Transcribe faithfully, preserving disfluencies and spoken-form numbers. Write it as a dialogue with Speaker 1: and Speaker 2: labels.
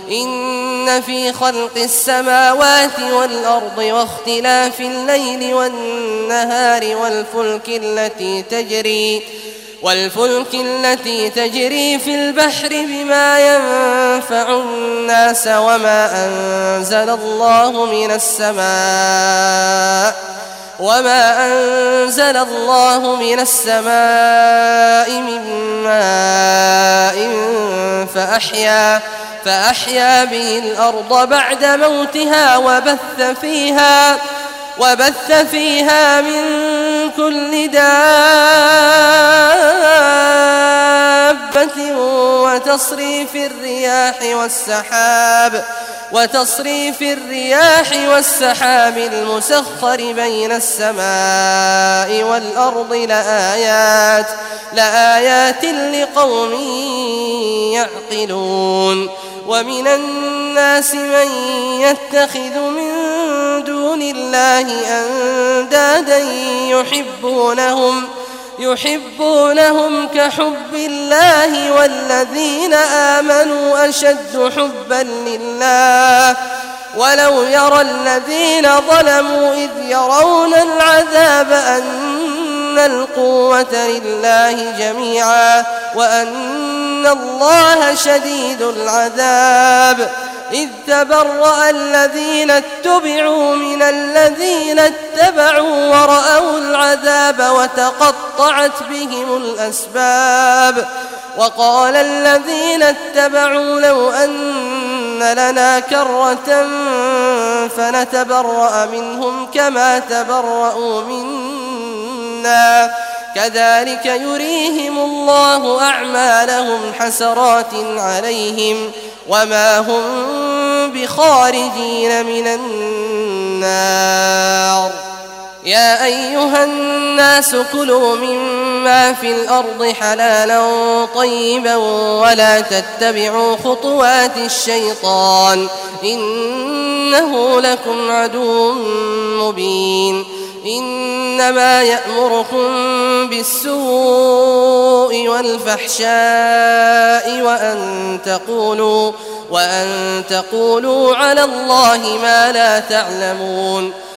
Speaker 1: إن في خلق السماوات والأرض واختلاف الليل والنهار والفلك التي تجري والفلك التي تجري في البحر بما ينفع الناس وما أنزل الله من السماء وما أنزل الله من السماء من ماء فأحيا فأحيا به الأرض بعد موتها وبث فيها وبث فيها من كل دابة وتصريف الرياح والسحاب وتصريف الرياح والسحاب المسخر بين السماء والأرض لآيات لآيات لقوم يعقلون. ومن الناس من يتخذ من دون الله أندادا يحبونهم يحبونهم كحب الله والذين آمنوا أشد حبا لله ولو يرى الذين ظلموا إذ يرون العذاب أن القوة لله جميعا وأن الله شديد العذاب إذ تبرأ الذين اتبعوا من الذين اتبعوا ورأوا العذاب وتقطعت بهم الأسباب وقال الذين اتبعوا لو أن لنا كرة فنتبرأ منهم كما تبرأوا منا كذلك يريهم الله أعمالهم حسرات عليهم وما هم بخارجين من النار. يا أيها الناس كلوا مما في الأرض حلالا طيبا ولا تتبعوا خطوات الشيطان إنه لكم عدو مبين. إنما يأمركم بالسوء والفحشاء وأن تقولوا, وأن تقولوا على الله ما لا تعلمون.